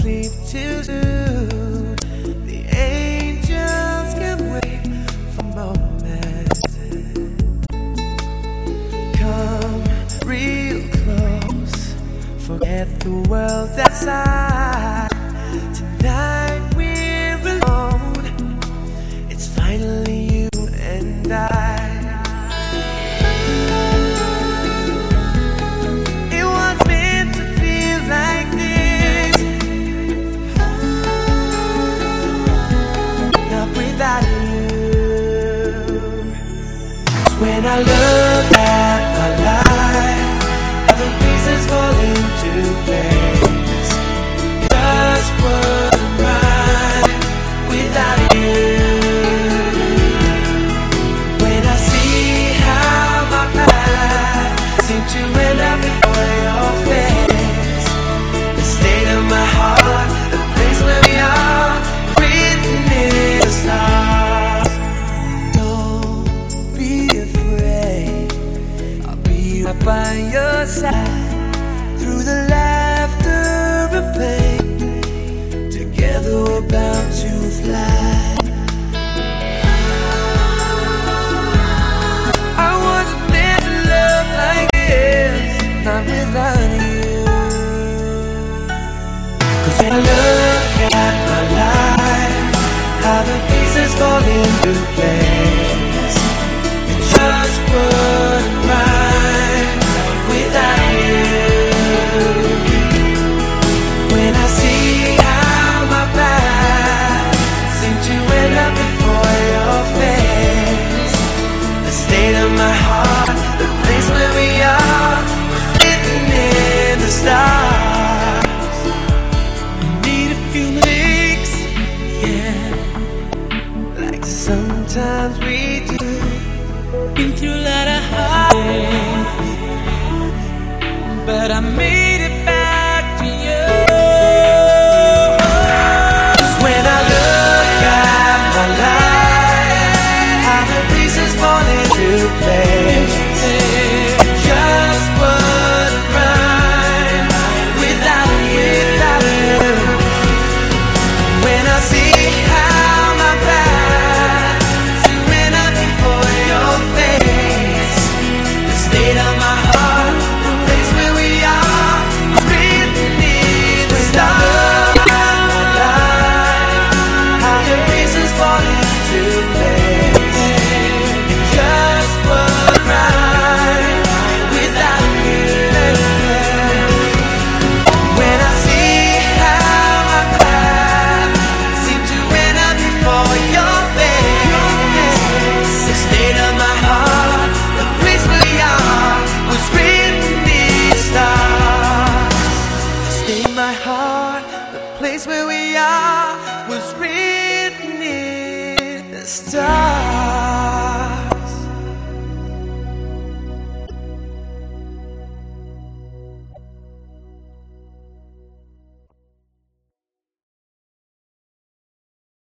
sleep too soon. The angels can wait for moments. Come real close, forget the world outside. Tonight we're alone, it's finally you and I. When I look at my life, all the pieces fall into place. It just wouldn't right without you. When I see how my path seemed to end up before your face, the state of my heart, the place where we are, written in the stars. By your side, through the laughter and pain, together we're bound to fly. I wasn't meant to love like this, not without you. 'Cause when I look at my life, how the pieces fall into place, it just wouldn't right without you. When I see how my path seemed to end up before your face, the state of my heart, the place where we are, was written in the stars. I need a few mistakes, yeah, like sometimes we do. Been through a lot of heartache, but I made it back to you. 'Cause when I look at my life, how the pieces fall into place, it just wouldn't right without you. When I see how my path to end up before your face, the state of my heart, the place where we are, written in the stars. How the pieces fall into place, it just wasn't right without you. When I see how my path seemed to end up before your face, the state of my heart, the place where we are, was written in the stars. The state of my heart, the place where we are, was written in the stars.